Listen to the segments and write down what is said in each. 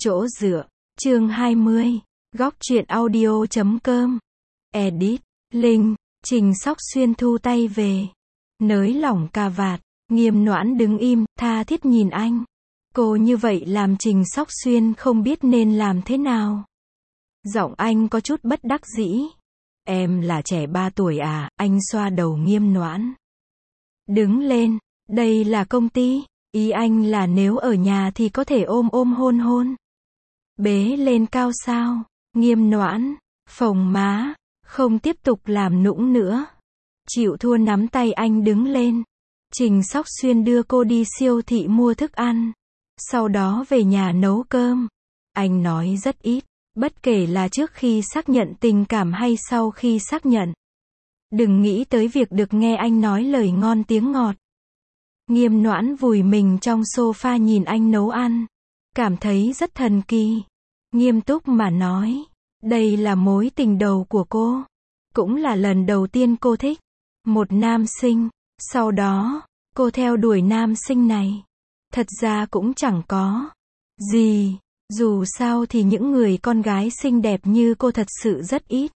Chỗ dựa, chương 20, góc truyện audio.com. Edit, Linh, Trình Sóc Xuyên thu tay về. Nới lỏng cà vạt, Nghiêm Noãn đứng im, tha thiết nhìn anh. Cô như vậy làm Trình Sóc Xuyên không biết nên làm thế nào. Giọng anh có chút bất đắc dĩ. Em là trẻ 3 tuổi à, anh xoa đầu Nghiêm Noãn. Đứng lên, đây là công ty, ý anh là nếu ở nhà thì có thể ôm hôn hôn. Bế lên cao sao, Nghiêm Noãn, phồng má, không tiếp tục làm nũng nữa. Chịu thua nắm tay anh đứng lên. Trình Sóc Xuyên đưa cô đi siêu thị mua thức ăn. Sau đó về nhà nấu cơm. Anh nói rất ít, bất kể là trước khi xác nhận tình cảm hay sau khi xác nhận. Đừng nghĩ tới việc được nghe anh nói lời ngon tiếng ngọt. Nghiêm Noãn vùi mình trong sofa nhìn anh nấu ăn. Cảm thấy rất thần kỳ. Nghiêm túc mà nói. Đây là mối tình đầu của cô. Cũng là lần đầu tiên cô thích một nam sinh. Sau đó, cô theo đuổi nam sinh này. Thật ra cũng chẳng có gì. Dù sao thì những người con gái xinh đẹp như cô thật sự rất ít.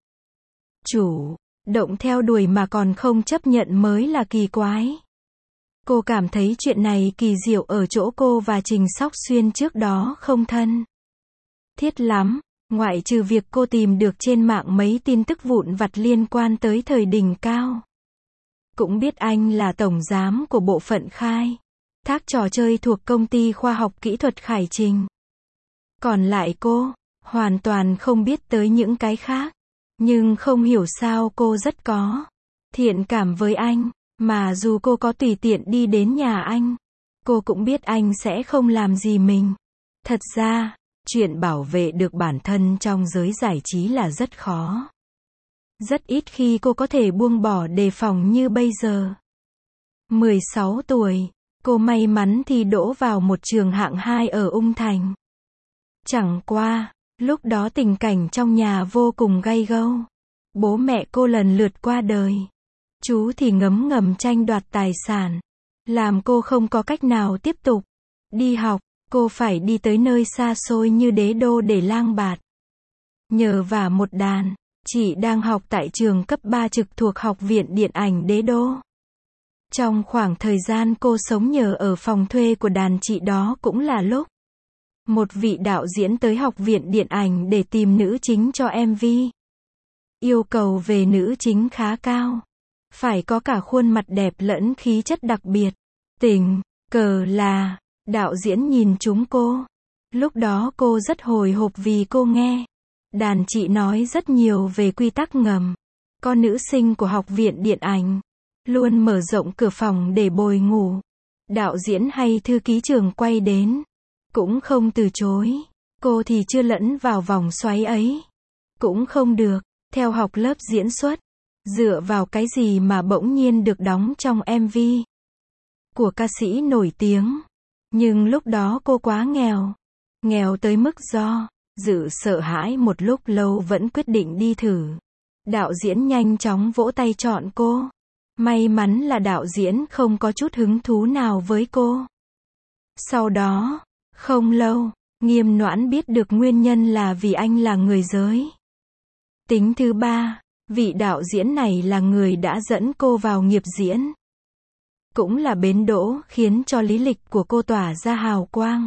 Chủ động theo đuổi mà còn không chấp nhận mới là kỳ quái. Cô cảm thấy chuyện này kỳ diệu ở chỗ cô và Trình Sóc Xuyên trước đó không thân thiết lắm, ngoại trừ việc cô tìm được trên mạng mấy tin tức vụn vặt liên quan tới thời đỉnh cao. Cũng biết anh là tổng giám của bộ phận khai thác trò chơi thuộc công ty khoa học kỹ thuật Khải Trình. Còn lại cô, hoàn toàn không biết tới những cái khác. Nhưng không hiểu sao cô rất có thiện cảm với anh, mà dù cô có tùy tiện đi đến nhà anh, cô cũng biết anh sẽ không làm gì mình. Thật ra, chuyện bảo vệ được bản thân trong giới giải trí là rất khó. Rất ít khi cô có thể buông bỏ đề phòng như bây giờ. 16 tuổi, cô may mắn thi đỗ vào một trường hạng 2 ở Ung Thành. Chẳng qua, lúc đó tình cảnh trong nhà vô cùng gay gâu. Bố mẹ cô lần lượt qua đời. Chú thì ngấm ngầm tranh đoạt tài sản. Làm cô không có cách nào tiếp tục đi học. Cô phải đi tới nơi xa xôi như Đế Đô để lang bạt. Nhờ vả một đàn, chị đang học tại trường cấp 3 trực thuộc Học viện Điện ảnh Đế Đô. Trong khoảng thời gian cô sống nhờ ở phòng thuê của đàn chị đó cũng là lúc một vị đạo diễn tới Học viện Điện ảnh để tìm nữ chính cho MV. Yêu cầu về nữ chính khá cao. Phải có cả khuôn mặt đẹp lẫn khí chất đặc biệt. Tình cờ là đạo diễn nhìn trúng cô. Lúc đó cô rất hồi hộp vì cô nghe đàn chị nói rất nhiều về quy tắc ngầm. Có nữ sinh của Học viện Điện ảnh luôn mở rộng cửa phòng để bồi ngủ. Đạo diễn hay thư ký trường quay đến cũng không từ chối. Cô thì chưa lẫn vào vòng xoáy ấy. Cũng không được theo học lớp diễn xuất. Dựa vào cái gì mà bỗng nhiên được đóng trong MV của ca sĩ nổi tiếng. Nhưng lúc đó cô quá nghèo. Nghèo tới mức do dự sợ hãi một lúc lâu vẫn quyết định đi thử. Đạo diễn nhanh chóng vỗ tay chọn cô. May mắn là đạo diễn không có chút hứng thú nào với cô. Sau đó, không lâu, Nghiêm Noãn biết được nguyên nhân là vì anh là người giới tính thứ ba. Vị đạo diễn này là người đã dẫn cô vào nghiệp diễn. Cũng là bến đỗ khiến cho lý lịch của cô tỏa ra hào quang.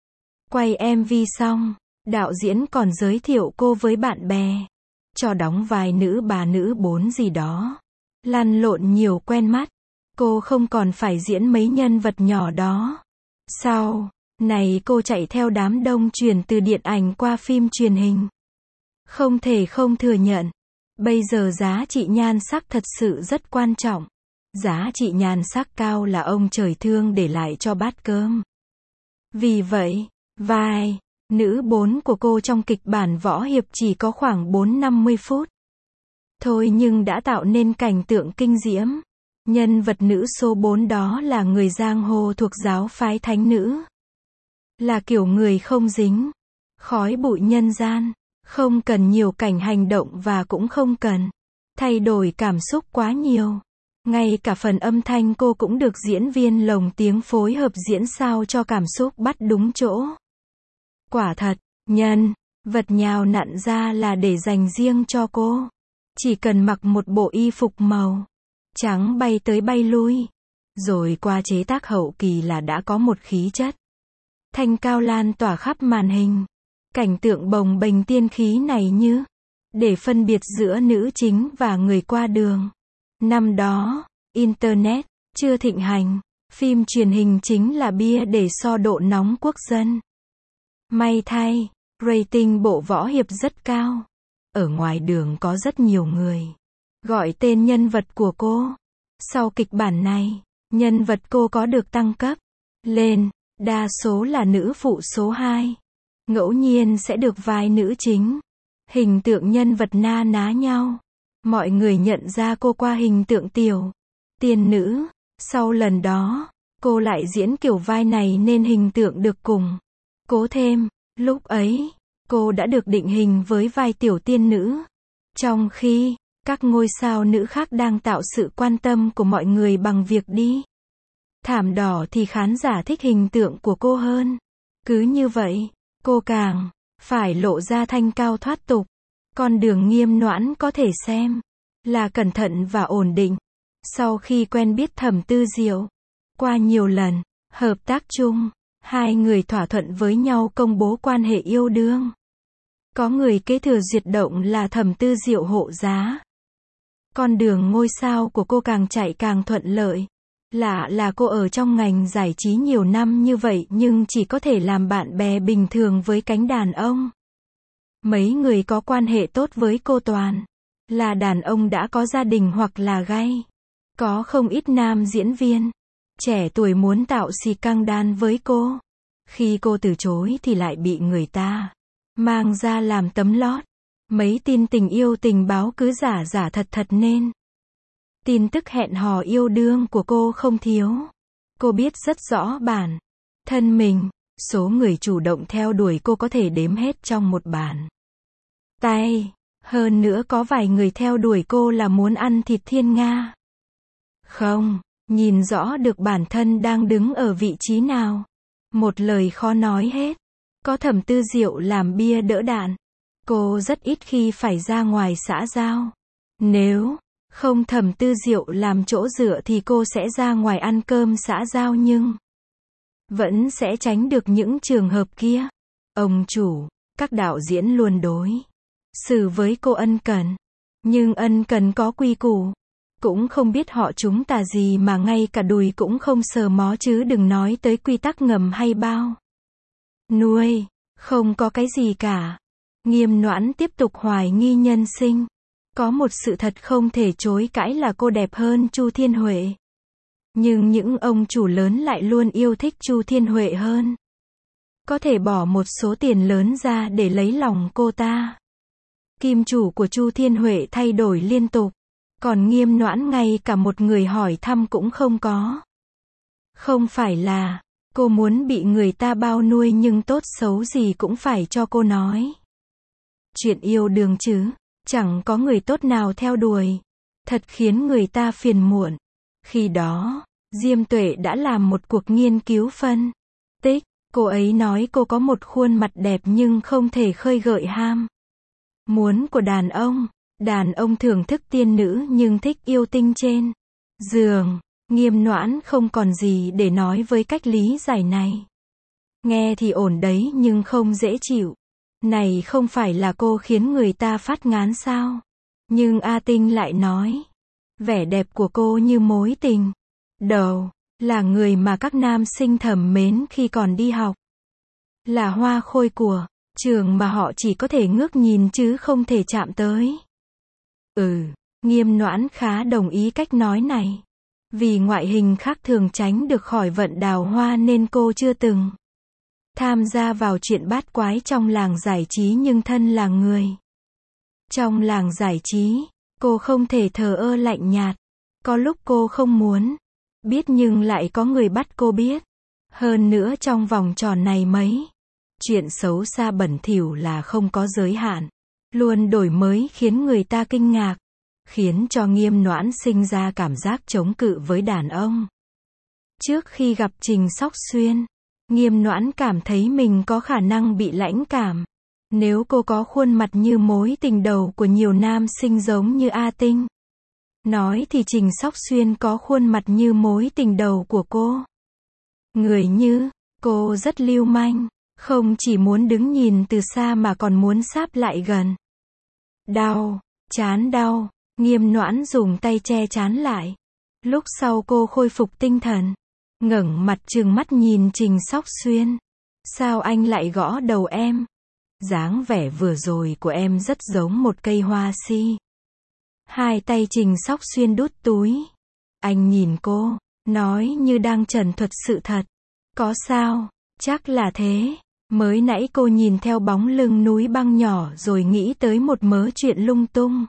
Quay MV xong, đạo diễn còn giới thiệu cô với bạn bè. Cho đóng vài nữ bà nữ 4 gì đó. Lăn lộn nhiều quen mắt. Cô không còn phải diễn mấy nhân vật nhỏ đó. Sau này cô chạy theo đám đông chuyển từ điện ảnh qua phim truyền hình. Không thể không thừa nhận. Bây giờ giá trị nhan sắc thật sự rất quan trọng. Giá trị nhan sắc cao là ông trời thương để lại cho bát cơm. Vì vậy, vai nữ 4 của cô trong kịch bản võ hiệp chỉ có khoảng 4-50 phút. Thôi nhưng đã tạo nên cảnh tượng kinh diễm. Nhân vật nữ số 4 đó là người giang hồ thuộc giáo phái thánh nữ. Là kiểu người không dính khói bụi nhân gian. Không cần nhiều cảnh hành động và cũng không cần thay đổi cảm xúc quá nhiều. Ngay cả phần âm thanh cô cũng được diễn viên lồng tiếng phối hợp diễn sao cho cảm xúc bắt đúng chỗ. Quả thật, nhân vật nhào nặn ra là để dành riêng cho cô. Chỉ cần mặc một bộ y phục màu trắng bay tới bay lui, rồi qua chế tác hậu kỳ là đã có một khí chất thanh cao lan tỏa khắp màn hình. Cảnh tượng bồng bềnh tiên khí này như để phân biệt giữa nữ chính và người qua đường. Năm đó, Internet chưa thịnh hành, phim truyền hình chính là bia để so độ nóng quốc dân. May thay, rating bộ võ hiệp rất cao. Ở ngoài đường có rất nhiều người gọi tên nhân vật của cô. Sau kịch bản này, nhân vật cô có được tăng cấp lên, đa số là nữ phụ số 2. Ngẫu nhiên sẽ được vài nữ chính. Hình tượng nhân vật na ná nhau. Mọi người nhận ra cô qua hình tượng tiểu tiên nữ. Sau lần đó, cô lại diễn kiểu vai này nên hình tượng được củng cố thêm. Lúc ấy, cô đã được định hình với vai tiểu tiên nữ. Trong khi, các ngôi sao nữ khác đang tạo sự quan tâm của mọi người bằng việc đi thảm đỏ thì khán giả thích hình tượng của cô hơn. Cứ như vậy, cô càng phải lộ ra thanh cao thoát tục. Con đường Nghiêm Noãn có thể xem là cẩn thận và ổn định. Sau khi quen biết Thẩm Tư Diệu, qua nhiều lần hợp tác chung, hai người thỏa thuận với nhau công bố quan hệ yêu đương. Có người kế thừa duyệt động là Thẩm Tư Diệu hộ giá. Con đường ngôi sao của cô càng chạy càng thuận lợi. Lạ là cô ở trong ngành giải trí nhiều năm như vậy nhưng chỉ có thể làm bạn bè bình thường với cánh đàn ông. Mấy người có quan hệ tốt với cô toàn là đàn ông đã có gia đình hoặc là gay. Có không ít nam diễn viên trẻ tuổi muốn tạo xì căng đan với cô. Khi cô từ chối thì lại bị người ta mang ra làm tấm lót. Mấy tin tình yêu tình báo cứ giả giả thật thật nên tin tức hẹn hò yêu đương của cô không thiếu. Cô biết rất rõ bản thân mình, số người chủ động theo đuổi cô có thể đếm hết trong một bàn tay. Hơn nữa có vài người theo đuổi cô là muốn ăn thịt thiên nga. Không, nhìn rõ được bản thân đang đứng ở vị trí nào. Một lời khó nói hết. Có Thẩm Tư Diệu làm bia đỡ đạn, cô rất ít khi phải ra ngoài xã giao. Nếu không Thẩm Tư Diệu làm chỗ dựa thì cô sẽ ra ngoài ăn cơm xã giao nhưng vẫn sẽ tránh được những trường hợp kia. Ông chủ, các đạo diễn luôn đối xử với cô ân cần. Nhưng ân cần có quy củ. Cũng không biết họ chúng tà gì mà ngay cả đùi cũng không sờ mó chứ đừng nói tới quy tắc ngầm hay bao nuôi. Không có cái gì cả. Nghiêm Noãn tiếp tục hoài nghi nhân sinh. Có một sự thật không thể chối cãi là cô đẹp hơn Chu Thiên Huệ. Nhưng những ông chủ lớn lại luôn yêu thích Chu Thiên Huệ hơn. Có thể bỏ một số tiền lớn ra để lấy lòng cô ta. Kim chủ của Chu Thiên Huệ thay đổi liên tục. Còn Nghiêm Noãn ngay cả một người hỏi thăm cũng không có. Không phải là cô muốn bị người ta bao nuôi nhưng tốt xấu gì cũng phải cho cô nói. Chuyện yêu đương chứ, chẳng có người tốt nào theo đuổi. Thật khiến người ta phiền muộn. Khi đó, Diêm Tuệ đã làm một cuộc nghiên cứu phân tích. Cô ấy nói cô có một khuôn mặt đẹp nhưng không thể khơi gợi ham muốn của đàn ông. Đàn ông thưởng thức tiên nữ nhưng thích yêu tinh trên giường. Nghiêm Noãn không còn gì để nói với cách lý giải này. Nghe thì ổn đấy nhưng không dễ chịu. Này không phải là cô khiến người ta phát ngán sao? Nhưng A Tinh lại nói, vẻ đẹp của cô như mối tình đầu, là người mà các nam sinh thầm mến khi còn đi học. Là hoa khôi của trường mà họ chỉ có thể ngước nhìn chứ không thể chạm tới. Nghiêm Noãn khá đồng ý cách nói này. Vì ngoại hình khác thường tránh được khỏi vận đào hoa nên cô chưa từng tham gia vào chuyện bát quái trong làng giải trí nhưng thân là người trong làng giải trí, cô không thể thờ ơ lạnh nhạt. Có lúc cô không muốn biết nhưng lại có người bắt cô biết. Hơn nữa trong vòng tròn này mấy chuyện xấu xa bẩn thỉu là không có giới hạn. Luôn đổi mới khiến người ta kinh ngạc. Khiến cho Nghiêm Noãn sinh ra cảm giác chống cự với đàn ông. Trước khi gặp Trình Sóc Xuyên, Nghiêm Noãn cảm thấy mình có khả năng bị lãnh cảm. Nếu cô có khuôn mặt như mối tình đầu của nhiều nam sinh giống như A Tinh. Nói thì Trình Sóc Xuyên có khuôn mặt như mối tình đầu của cô. Người như cô rất lưu manh, không chỉ muốn đứng nhìn từ xa mà còn muốn sáp lại gần. Đau, chán đau, Nghiêm Noãn dùng tay che trán lại. Lúc sau cô khôi phục tinh thần, ngẩng mặt trừng mắt nhìn Trình Sóc Xuyên. Sao anh lại gõ đầu em? Dáng vẻ vừa rồi của em rất giống một cây hoa si. Hai tay Trình Sóc Xuyên đút túi. Anh nhìn cô, nói như đang trần thuật sự thật. Có sao? Chắc là thế. Mới nãy cô nhìn theo bóng lưng núi băng nhỏ rồi nghĩ tới một mớ chuyện lung tung.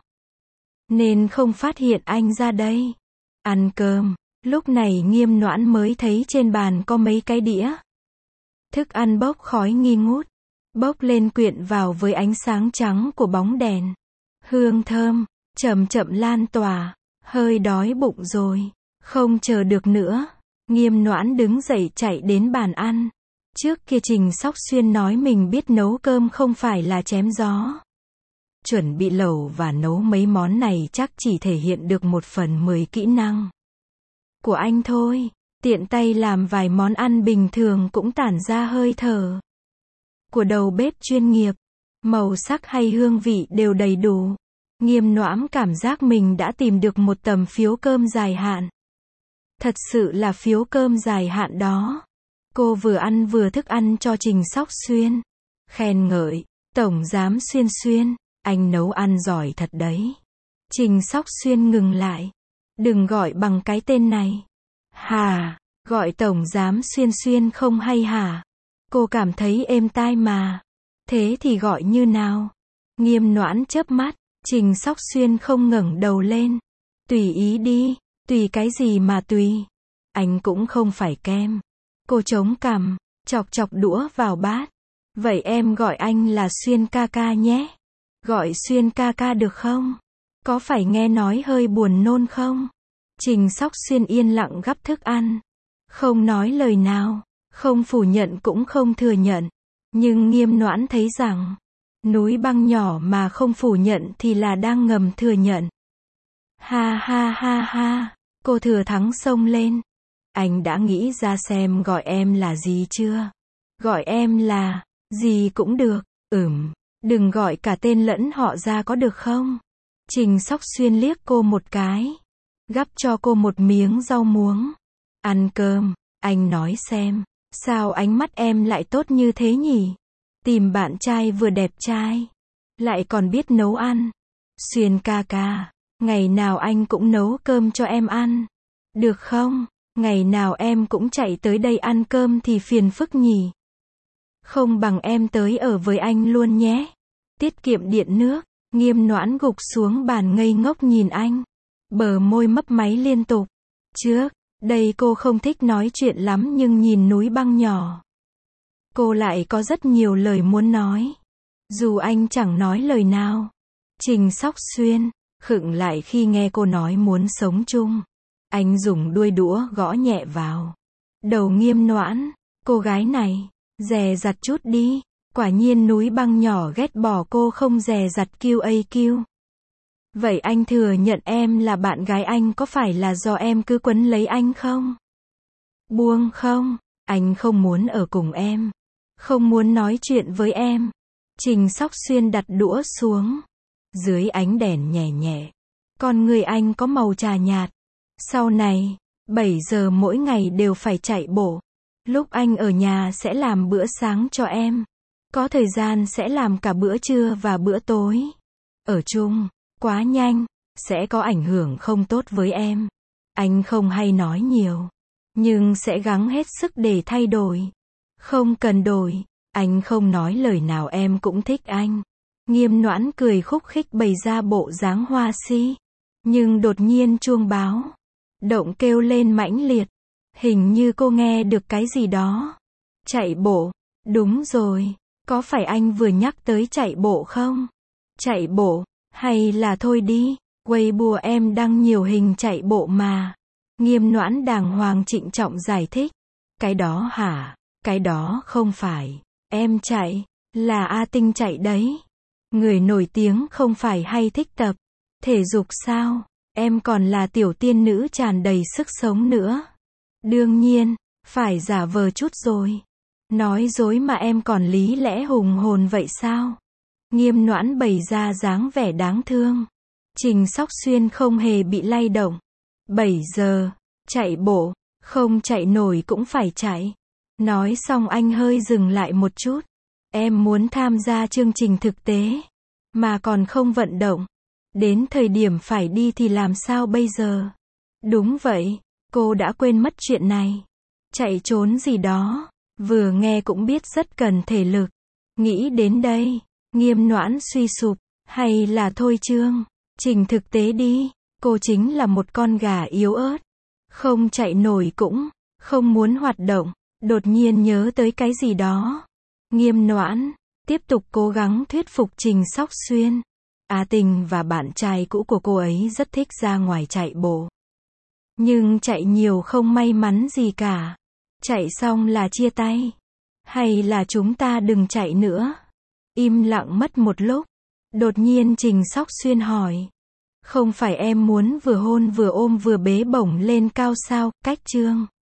Nên không phát hiện anh ra đây. Ăn cơm. Lúc này Nghiêm Noãn mới thấy trên bàn có mấy cái đĩa. Thức ăn bốc khói nghi ngút. Bốc lên quyện vào với ánh sáng trắng của bóng đèn. Hương thơm, chậm chậm lan tỏa. Hơi đói bụng rồi. Không chờ được nữa. Nghiêm Noãn đứng dậy chạy đến bàn ăn. Trước kia Trình Sóc Xuyên nói mình biết nấu cơm không phải là chém gió. Chuẩn bị lẩu và nấu mấy món này chắc chỉ thể hiện được 1/10 kỹ năng của anh thôi. Tiện tay làm vài món ăn bình thường cũng tản ra hơi thở của đầu bếp chuyên nghiệp. Màu sắc hay hương vị đều đầy đủ. Nghiêm Noãn cảm giác mình đã tìm được một tấm phiếu cơm dài hạn. Thật sự là phiếu cơm dài hạn đó. Cô vừa ăn vừa thức ăn cho Trình Sóc Xuyên. Khen ngợi, Tổng Giám Xuyên Xuyên, anh nấu ăn giỏi thật đấy. Trình Sóc Xuyên ngừng lại. Đừng gọi bằng cái tên này. Hả, gọi Tổng Giám Xuyên Xuyên không hay hả? Cô cảm thấy êm tai mà. Thế thì gọi như nào? Nghiêm Noãn chớp mắt, Trình Sóc Xuyên không ngẩng đầu lên. Tùy ý đi, tùy cái gì mà tùy. Anh cũng không phải kem. Cô chống cằm, chọc chọc đũa vào bát. Vậy em gọi anh là Xuyên ca ca nhé. Gọi Xuyên ca ca được không? Có phải nghe nói hơi buồn nôn không? Trình Sóc Xuyên yên lặng gắp thức ăn. Không nói lời nào, không phủ nhận cũng không thừa nhận. Nhưng Nghiêm Noãn thấy rằng, núi băng nhỏ mà không phủ nhận thì là đang ngầm thừa nhận. Ha ha ha ha, cô thừa thắng xông lên. Anh đã nghĩ ra xem gọi em là gì chưa? Gọi em là, gì cũng được, đừng gọi cả tên lẫn họ ra có được không? Trình Sóc Xuyên liếc cô một cái. Gắp cho cô một miếng rau muống. Ăn cơm, anh nói xem, sao ánh mắt em lại tốt như thế nhỉ? Tìm bạn trai vừa đẹp trai, lại còn biết nấu ăn. Xuyên ca ca, ngày nào anh cũng nấu cơm cho em ăn. Được không? Ngày nào em cũng chạy tới đây ăn cơm thì phiền phức nhỉ. Không bằng em tới ở với anh luôn nhé. Tiết kiệm điện nước. Nghiêm Noãn gục xuống bàn ngây ngốc nhìn anh. Bờ môi mấp máy liên tục. Trước đây cô không thích nói chuyện lắm nhưng nhìn núi băng nhỏ, cô lại có rất nhiều lời muốn nói. Dù anh chẳng nói lời nào. Trình Sóc Xuyên khựng lại khi nghe cô nói muốn sống chung. Anh dùng đuôi đũa gõ nhẹ vào đầu Nghiêm Noãn. Cô gái này, dè dặt chút đi. Quả nhiên núi băng nhỏ ghét bỏ cô không dè dặt QAQ. Vậy anh thừa nhận em là bạn gái anh có phải là do em cứ quấn lấy anh không? Buông không? Anh không muốn ở cùng em. Không muốn nói chuyện với em. Trình Sóc Xuyên đặt đũa xuống. Dưới ánh đèn nhẹ nhẹ, con người anh có màu trà nhạt. Sau này, 7 giờ mỗi ngày đều phải chạy bộ. Lúc anh ở nhà sẽ làm bữa sáng cho em. Có thời gian sẽ làm cả bữa trưa và bữa tối. Ở chung, quá nhanh, sẽ có ảnh hưởng không tốt với em. Anh không hay nói nhiều, nhưng sẽ gắng hết sức để thay đổi. Không cần đổi, anh không nói lời nào em cũng thích anh. Nghiêm Noãn cười khúc khích bày ra bộ dáng hoa si. Nhưng đột nhiên chuông báo động kêu lên mãnh liệt. Hình như cô nghe được cái gì đó. Chạy bộ, đúng rồi. Có phải anh vừa nhắc tới chạy bộ không? Chạy bộ, hay là thôi đi, Weibo em đăng nhiều hình chạy bộ mà. Nghiêm Noãn đàng hoàng trịnh trọng giải thích. Cái đó hả? Cái đó không phải em chạy, là A Tinh chạy đấy. Người nổi tiếng không phải hay thích tập thể dục sao? Em còn là tiểu tiên nữ tràn đầy sức sống nữa. Đương nhiên, phải giả vờ chút rồi. Nói dối mà em còn lý lẽ hùng hồn vậy sao? Nghiêm Noãn bày ra dáng vẻ đáng thương. Trình Sóc Xuyên không hề bị lay động. 7 giờ, chạy bộ, không chạy nổi cũng phải chạy. Nói xong anh hơi dừng lại một chút. Em muốn tham gia chương trình thực tế, mà còn không vận động. Đến thời điểm phải đi thì làm sao bây giờ? Đúng vậy, cô đã quên mất chuyện này. Chạy trốn gì đó, vừa nghe cũng biết rất cần thể lực. Nghĩ đến đây, Nghiêm Noãn suy sụp, hay là thôi Trương, trình thực tế đi, cô chính là một con gà yếu ớt. Không chạy nổi cũng, không muốn hoạt động, đột nhiên nhớ tới cái gì đó. Nghiêm Noãn, tiếp tục cố gắng thuyết phục Trình Sóc Xuyên. A Tình và bạn trai cũ của cô ấy rất thích ra ngoài chạy bộ. Nhưng chạy nhiều không may mắn gì cả. Chạy xong là chia tay. Hay là chúng ta đừng chạy nữa? Im lặng mất một lúc. Đột nhiên Trình Sóc Xuyên hỏi. Không phải em muốn vừa hôn vừa ôm vừa bế bổng lên cao sao, cách Trương?